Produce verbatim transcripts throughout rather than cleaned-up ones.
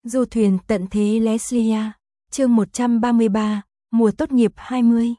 Du thuyền tận thế Leslia, chương một trăm ba mươi ba, mùa tốt nghiệp hai mươi.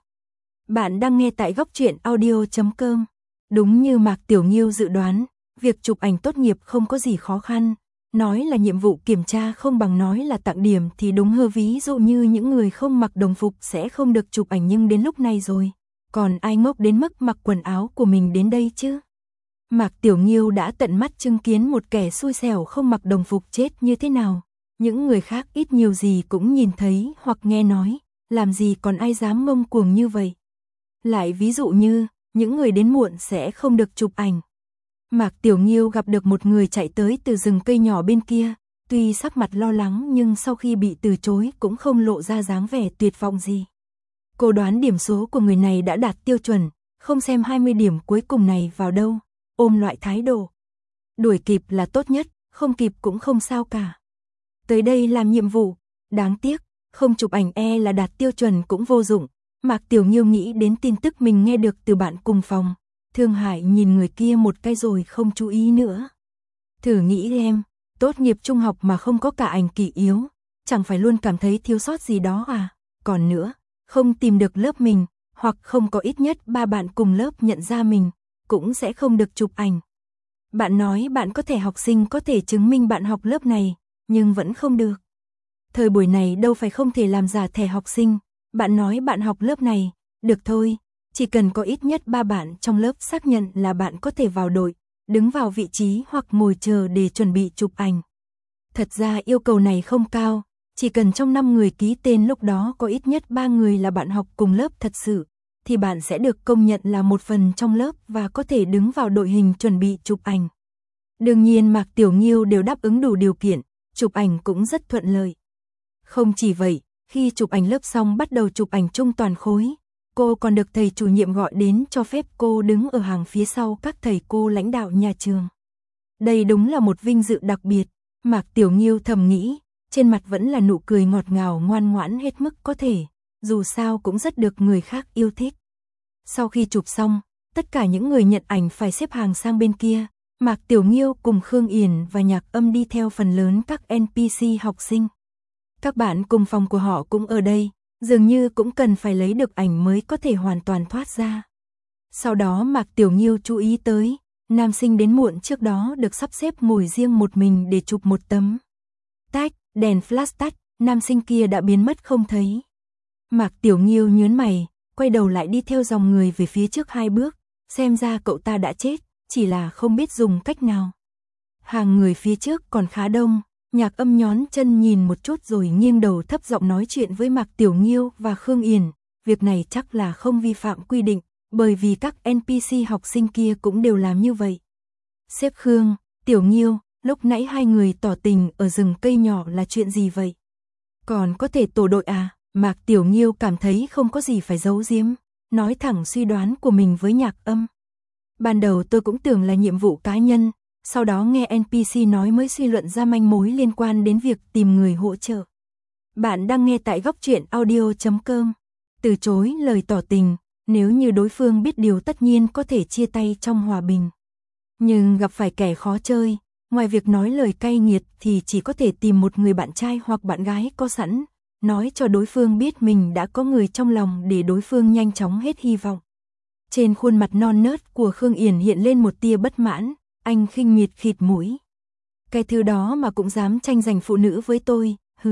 Bạn đang nghe tại góc truyện audio chấm com. Đúng như Mạc Tiểu Nghiêu dự đoán, việc chụp ảnh tốt nghiệp không có gì khó khăn. Nói là nhiệm vụ kiểm tra không bằng nói là tặng điểm thì đúng hơn, ví dụ như những người không mặc đồng phục sẽ không được chụp ảnh, nhưng đến lúc này rồi, còn ai ngốc đến mức mặc quần áo của mình đến đây chứ? Mạc Tiểu Nghiêu đã tận mắt chứng kiến một kẻ xui xẻo không mặc đồng phục chết như thế nào. Những người khác ít nhiều gì cũng nhìn thấy hoặc nghe nói, làm gì còn ai dám ngông cuồng như vậy. Lại ví dụ như, những người đến muộn sẽ không được chụp ảnh. Mạc Tiểu Nghiêu gặp được một người chạy tới từ rừng cây nhỏ bên kia, tuy sắc mặt lo lắng nhưng sau khi bị từ chối cũng không lộ ra dáng vẻ tuyệt vọng gì. Cô đoán điểm số của người này đã đạt tiêu chuẩn, không xem hai mươi điểm cuối cùng này vào đâu, ôm loại thái độ. Đuổi kịp là tốt nhất, không kịp cũng không sao cả. Tới đây làm nhiệm vụ, đáng tiếc, không chụp ảnh e là đạt tiêu chuẩn cũng vô dụng. Mạc Tiểu Nghiêu nghĩ đến tin tức mình nghe được từ bạn cùng phòng. Thương hại nhìn người kia một cái rồi không chú ý nữa. Thử nghĩ em, tốt nghiệp trung học mà không có cả ảnh kỷ yếu, chẳng phải luôn cảm thấy thiếu sót gì đó à? Còn nữa, không tìm được lớp mình, hoặc không có ít nhất ba bạn cùng lớp nhận ra mình, cũng sẽ không được chụp ảnh. Bạn nói bạn có thẻ học sinh có thể chứng minh bạn học lớp này, nhưng vẫn không được. Thời buổi này đâu phải không thể làm giả thẻ học sinh. Bạn nói bạn học lớp này, được thôi, chỉ cần có ít nhất ba bạn trong lớp xác nhận là bạn có thể vào đội, đứng vào vị trí hoặc ngồi chờ để chuẩn bị chụp ảnh. Thật ra yêu cầu này không cao, chỉ cần trong năm người ký tên lúc đó có ít nhất ba người là bạn học cùng lớp thật sự, thì bạn sẽ được công nhận là một phần trong lớp và có thể đứng vào đội hình chuẩn bị chụp ảnh. Đương nhiên Mạc Tiểu Nghiêu đều đáp ứng đủ điều kiện, chụp ảnh cũng rất thuận lợi. Không chỉ vậy, khi chụp ảnh lớp xong bắt đầu chụp ảnh chung toàn khối, cô còn được thầy chủ nhiệm gọi đến cho phép cô đứng ở hàng phía sau các thầy cô lãnh đạo nhà trường. Đây đúng là một vinh dự đặc biệt, Mạc Tiểu Nghiêu thầm nghĩ, trên mặt vẫn là nụ cười ngọt ngào ngoan ngoãn hết mức có thể, dù sao cũng rất được người khác yêu thích. Sau khi chụp xong, tất cả những người nhận ảnh phải xếp hàng sang bên kia, Mạc Tiểu Nghiêu cùng Khương Yển và Nhạc Âm đi theo phần lớn các en pê xê học sinh. Các bạn cùng phòng của họ cũng ở đây, dường như cũng cần phải lấy được ảnh mới có thể hoàn toàn thoát ra. Sau đó Mạc Tiểu Nghiêu chú ý tới, nam sinh đến muộn trước đó được sắp xếp ngồi riêng một mình để chụp một tấm. Tách, đèn flash tắt, nam sinh kia đã biến mất không thấy. Mạc Tiểu Nghiêu nhướng mày, quay đầu lại đi theo dòng người về phía trước hai bước, xem ra cậu ta đã chết, chỉ là không biết dùng cách nào. Hàng người phía trước còn khá đông. Nhạc Âm nhón chân nhìn một chút rồi nghiêng đầu thấp giọng nói chuyện với Mạc Tiểu Nghiêu và Khương Yển. Việc này chắc là không vi phạm quy định, bởi vì các en pê xê học sinh kia cũng đều làm như vậy. Sếp Khương, Tiểu Nghiêu, lúc nãy hai người tỏ tình ở rừng cây nhỏ là chuyện gì vậy? Còn có thể tổ đội à? Mạc Tiểu Nghiêu cảm thấy không có gì phải giấu giếm, nói thẳng suy đoán của mình với Nhạc Âm. Ban đầu tôi cũng tưởng là nhiệm vụ cá nhân. Sau đó nghe en pê xê nói mới suy luận ra manh mối liên quan đến việc tìm người hỗ trợ. Bạn đang nghe tại góc truyện audio chấm com. Từ chối lời tỏ tình, nếu như đối phương biết điều tất nhiên có thể chia tay trong hòa bình. Nhưng gặp phải kẻ khó chơi, ngoài việc nói lời cay nghiệt thì chỉ có thể tìm một người bạn trai hoặc bạn gái có sẵn, nói cho đối phương biết mình đã có người trong lòng để đối phương nhanh chóng hết hy vọng. Trên khuôn mặt non nớt của Khương Yển hiện lên một tia bất mãn. Anh khinh miệt khịt mũi. Cái thứ đó mà cũng dám tranh giành phụ nữ với tôi, hừ.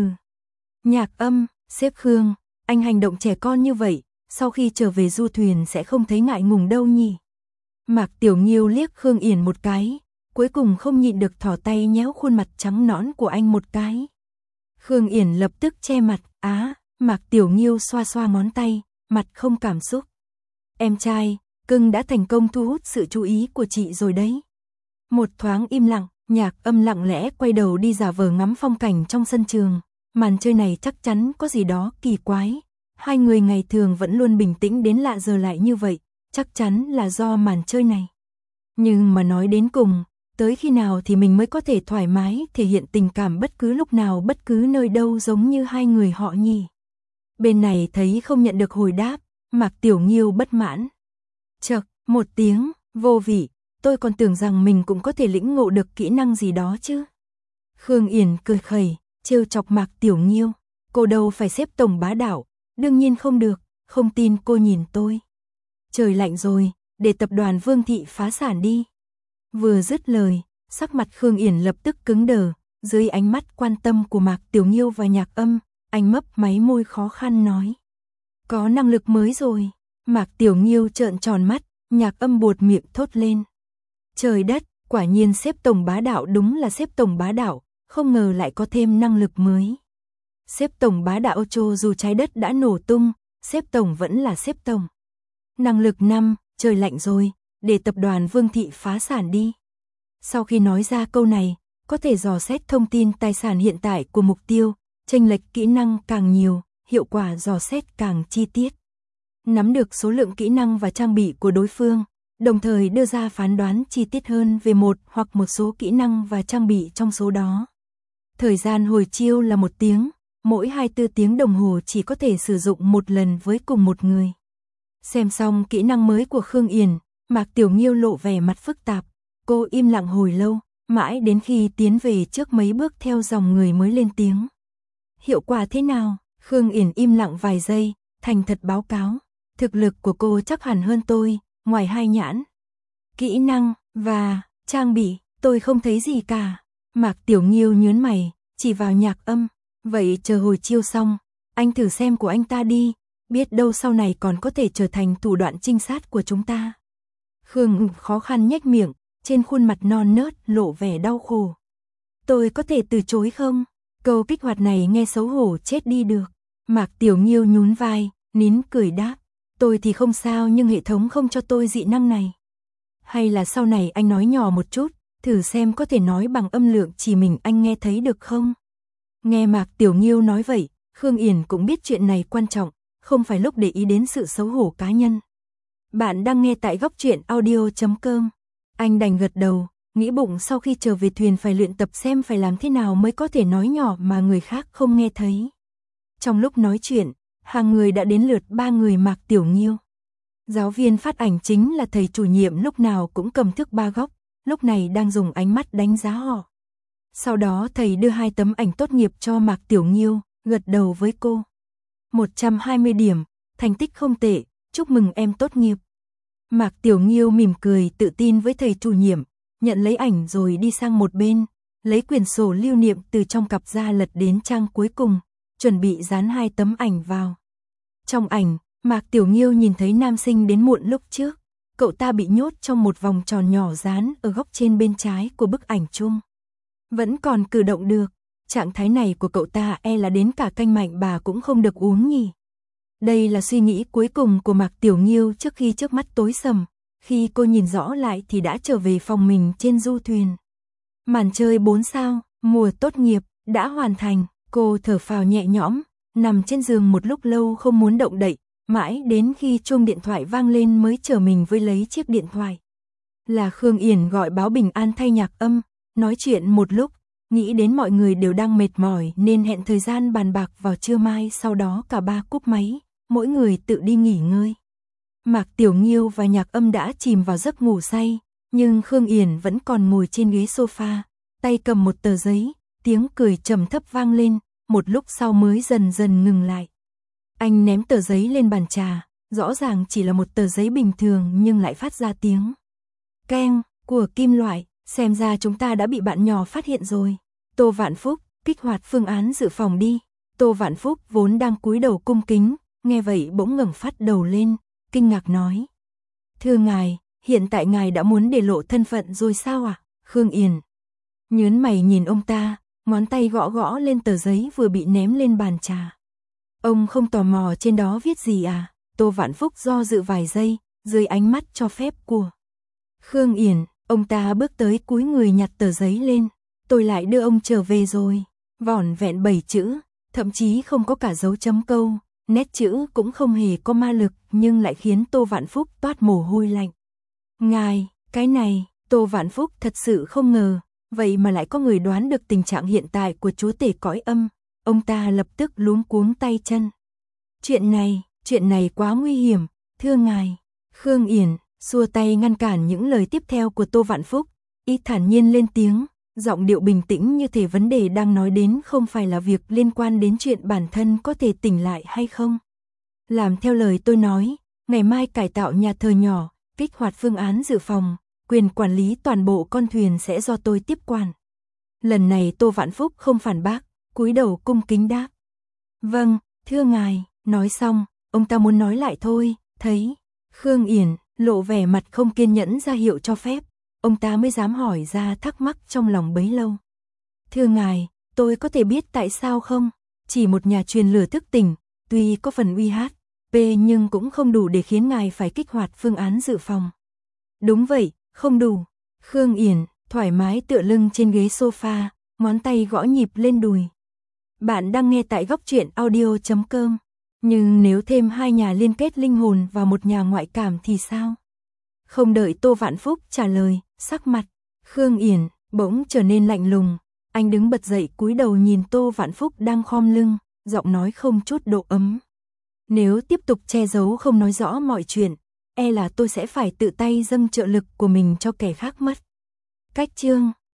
Nhạc Âm, sếp Khương, anh hành động trẻ con như vậy, sau khi trở về du thuyền sẽ không thấy ngại ngùng đâu nhỉ. Mạc Tiểu Nghiêu liếc Khương Yển một cái, cuối cùng không nhịn được thò tay nhéo khuôn mặt trắng nõn của anh một cái. Khương Yển lập tức che mặt, á, Mạc Tiểu Nghiêu xoa xoa ngón tay, mặt không cảm xúc. Em trai, cưng đã thành công thu hút sự chú ý của chị rồi đấy. Một thoáng im lặng, Nhạc Âm lặng lẽ quay đầu đi giả vờ ngắm phong cảnh trong sân trường. Màn chơi này chắc chắn có gì đó kỳ quái. Hai người ngày thường vẫn luôn bình tĩnh đến lạ giờ lại như vậy, chắc chắn là do màn chơi này. Nhưng mà nói đến cùng, tới khi nào thì mình mới có thể thoải mái thể hiện tình cảm bất cứ lúc nào bất cứ nơi đâu giống như hai người họ nhỉ? Bên này thấy không nhận được hồi đáp, Mạc Tiểu Nghiêu bất mãn. Chậc, một tiếng, vô vị. Tôi còn tưởng rằng mình cũng có thể lĩnh ngộ được kỹ năng gì đó chứ. Khương Yển cười khẩy, trêu chọc Mạc Tiểu Nghiêu. Cô đâu phải xếp tổng bá đạo, đương nhiên không được, không tin cô nhìn tôi. Trời lạnh rồi, để tập đoàn Vương Thị phá sản đi. Vừa dứt lời, sắc mặt Khương Yển lập tức cứng đờ, dưới ánh mắt quan tâm của Mạc Tiểu Nghiêu và Nhạc Âm, anh mấp máy môi khó khăn nói. Có năng lực mới rồi. Mạc Tiểu Nghiêu trợn tròn mắt, Nhạc Âm buột miệng thốt lên. Trời đất, quả nhiên xếp tổng bá đạo đúng là xếp tổng bá đạo, không ngờ lại có thêm năng lực mới. Xếp tổng bá đạo cho dù trái đất đã nổ tung, xếp tổng vẫn là xếp tổng. Năng lực năm, trời lạnh rồi, để tập đoàn Vương Thị phá sản đi. Sau khi nói ra câu này, có thể dò xét thông tin tài sản hiện tại của mục tiêu, chênh lệch kỹ năng càng nhiều, hiệu quả dò xét càng chi tiết. Nắm được số lượng kỹ năng và trang bị của đối phương, đồng thời đưa ra phán đoán chi tiết hơn về một hoặc một số kỹ năng và trang bị trong số đó. Thời gian hồi chiêu là một tiếng, mỗi hai mươi tư tiếng đồng hồ chỉ có thể sử dụng một lần với cùng một người. Xem xong kỹ năng mới của Khương Yển, Mạc Tiểu Nghiêu lộ vẻ mặt phức tạp, cô im lặng hồi lâu, mãi đến khi tiến về trước mấy bước theo dòng người mới lên tiếng. Hiệu quả thế nào? Khương Yển im lặng vài giây, thành thật báo cáo. Thực lực của cô chắc hẳn hơn tôi, ngoài hai nhãn. Kỹ năng, và, trang bị, tôi không thấy gì cả. Mạc Tiểu Nghiêu nhớn mày, chỉ vào Nhạc Âm. Vậy chờ hồi chiêu xong, anh thử xem của anh ta đi, biết đâu sau này còn có thể trở thành thủ đoạn trinh sát của chúng ta. Khương khó khăn nhếch miệng, trên khuôn mặt non nớt lộ vẻ đau khổ. Tôi có thể từ chối không? Câu kích hoạt này nghe xấu hổ chết đi được. Mạc Tiểu Nghiêu nhún vai, nín cười đáp. Tôi thì không sao nhưng hệ thống không cho tôi dị năng này. Hay là sau này anh nói nhỏ một chút, thử xem có thể nói bằng âm lượng chỉ mình anh nghe thấy được không? Nghe Mạc Tiểu Nghiêu nói vậy, Khương Yển cũng biết chuyện này quan trọng, không phải lúc để ý đến sự xấu hổ cá nhân. Bạn đang nghe tại góc truyện audio chấm com. Anh đành gật đầu, nghĩ bụng sau khi trở về thuyền phải luyện tập xem phải làm thế nào mới có thể nói nhỏ mà người khác không nghe thấy. Trong lúc nói chuyện, hàng người đã đến lượt ba người Mạc Tiểu Nghiêu. Giáo viên phát ảnh chính là thầy chủ nhiệm lúc nào cũng cầm thước ba góc, lúc này đang dùng ánh mắt đánh giá họ. Sau đó thầy đưa hai tấm ảnh tốt nghiệp cho Mạc Tiểu Nghiêu, gật đầu với cô. một trăm hai mươi điểm, thành tích không tệ, chúc mừng em tốt nghiệp. Mạc Tiểu Nghiêu mỉm cười tự tin với thầy chủ nhiệm, nhận lấy ảnh rồi đi sang một bên, lấy quyển sổ lưu niệm từ trong cặp ra lật đến trang cuối cùng, chuẩn bị dán hai tấm ảnh vào. Trong ảnh, Mạc Tiểu Nghiêu nhìn thấy nam sinh đến muộn lúc trước, cậu ta bị nhốt trong một vòng tròn nhỏ dán ở góc trên bên trái của bức ảnh chung. Vẫn còn cử động được, trạng thái này của cậu ta e là đến cả canh mạnh bà cũng không được uống nhỉ. Đây là suy nghĩ cuối cùng của Mạc Tiểu Nghiêu trước khi trước mắt tối sầm, khi cô nhìn rõ lại thì đã trở về phòng mình trên du thuyền. Màn chơi bốn sao, mùa tốt nghiệp, đã hoàn thành, cô thở phào nhẹ nhõm, nằm trên giường một lúc lâu không muốn động đậy, mãi đến khi chuông điện thoại vang lên mới trở mình với lấy chiếc điện thoại. Là Khương Yển gọi báo bình an thay Nhạc Âm, nói chuyện một lúc, nghĩ đến mọi người đều đang mệt mỏi nên hẹn thời gian bàn bạc vào trưa mai, sau đó cả ba cúp máy, mỗi người tự đi nghỉ ngơi. Mạc Tiểu Nghiêu và Nhạc Âm đã chìm vào giấc ngủ say, nhưng Khương Yển vẫn còn ngồi trên ghế sofa, tay cầm một tờ giấy, tiếng cười trầm thấp vang lên, một lúc sau mới dần dần ngừng lại. Anh ném tờ giấy lên bàn trà, rõ ràng chỉ là một tờ giấy bình thường nhưng lại phát ra tiếng keng của kim loại, xem ra chúng ta đã bị bạn nhỏ phát hiện rồi. Tô Vạn Phúc, kích hoạt phương án dự phòng đi. Tô Vạn Phúc vốn đang cúi đầu cung kính, nghe vậy bỗng ngẩng phát đầu lên, kinh ngạc nói. Thưa ngài, hiện tại ngài đã muốn để lộ thân phận rồi sao ạ? À? Khương Yển nhớn mày nhìn ông ta, ngón tay gõ gõ lên tờ giấy vừa bị ném lên bàn trà. Ông không tò mò trên đó viết gì à? Tô Vạn Phúc do dự vài giây, dưới ánh mắt cho phép của Khương Yển, ông ta bước tới cúi người nhặt tờ giấy lên. Tôi lại đưa ông trở về rồi. Vỏn vẹn bảy chữ, thậm chí không có cả dấu chấm câu, nét chữ cũng không hề có ma lực nhưng lại khiến Tô Vạn Phúc toát mồ hôi lạnh. Ngài, cái này, Tô Vạn Phúc thật sự không ngờ, vậy mà lại có người đoán được tình trạng hiện tại của chúa tể cõi âm. Ông ta lập tức luống cuống tay chân. Chuyện này, chuyện này quá nguy hiểm, thưa ngài. Khương Yển xua tay ngăn cản những lời tiếp theo của Tô Vạn Phúc, y thản nhiên lên tiếng, Giọng điệu bình tĩnh như thể vấn đề đang nói đến không phải là việc liên quan đến chuyện bản thân có thể tỉnh lại hay không. Làm theo lời tôi nói, ngày mai cải tạo nhà thờ nhỏ, kích hoạt phương án dự phòng, quyền quản lý toàn bộ con thuyền sẽ do tôi tiếp quản. Lần này Tô Vạn Phúc không phản bác, cúi đầu cung kính đáp. Vâng, thưa ngài, nói xong, ông ta muốn nói lại thôi, thấy Khương Yển lộ vẻ mặt không kiên nhẫn ra hiệu cho phép, ông ta mới dám hỏi ra thắc mắc trong lòng bấy lâu. Thưa ngài, tôi có thể biết tại sao không? Chỉ một nhà truyền lửa thức tỉnh, tuy có phần uy hát, p nhưng cũng không đủ để khiến ngài phải kích hoạt phương án dự phòng. Đúng vậy, không đủ. Khương Yển thoải mái tựa lưng trên ghế sofa, ngón tay gõ nhịp lên đùi. Bạn đang nghe tại góc truyện audio chấm com. Nhưng nếu thêm hai nhà liên kết linh hồn và một nhà ngoại cảm thì sao? Không đợi Tô Vạn Phúc trả lời, sắc mặt Khương Yển bỗng trở nên lạnh lùng. Anh đứng bật dậy cúi đầu nhìn Tô Vạn Phúc đang khom lưng, giọng nói không chút độ ấm. Nếu tiếp tục che giấu không nói rõ mọi chuyện, e là tôi sẽ phải tự tay dâng trợ lực của mình cho kẻ khác mất. Cách chương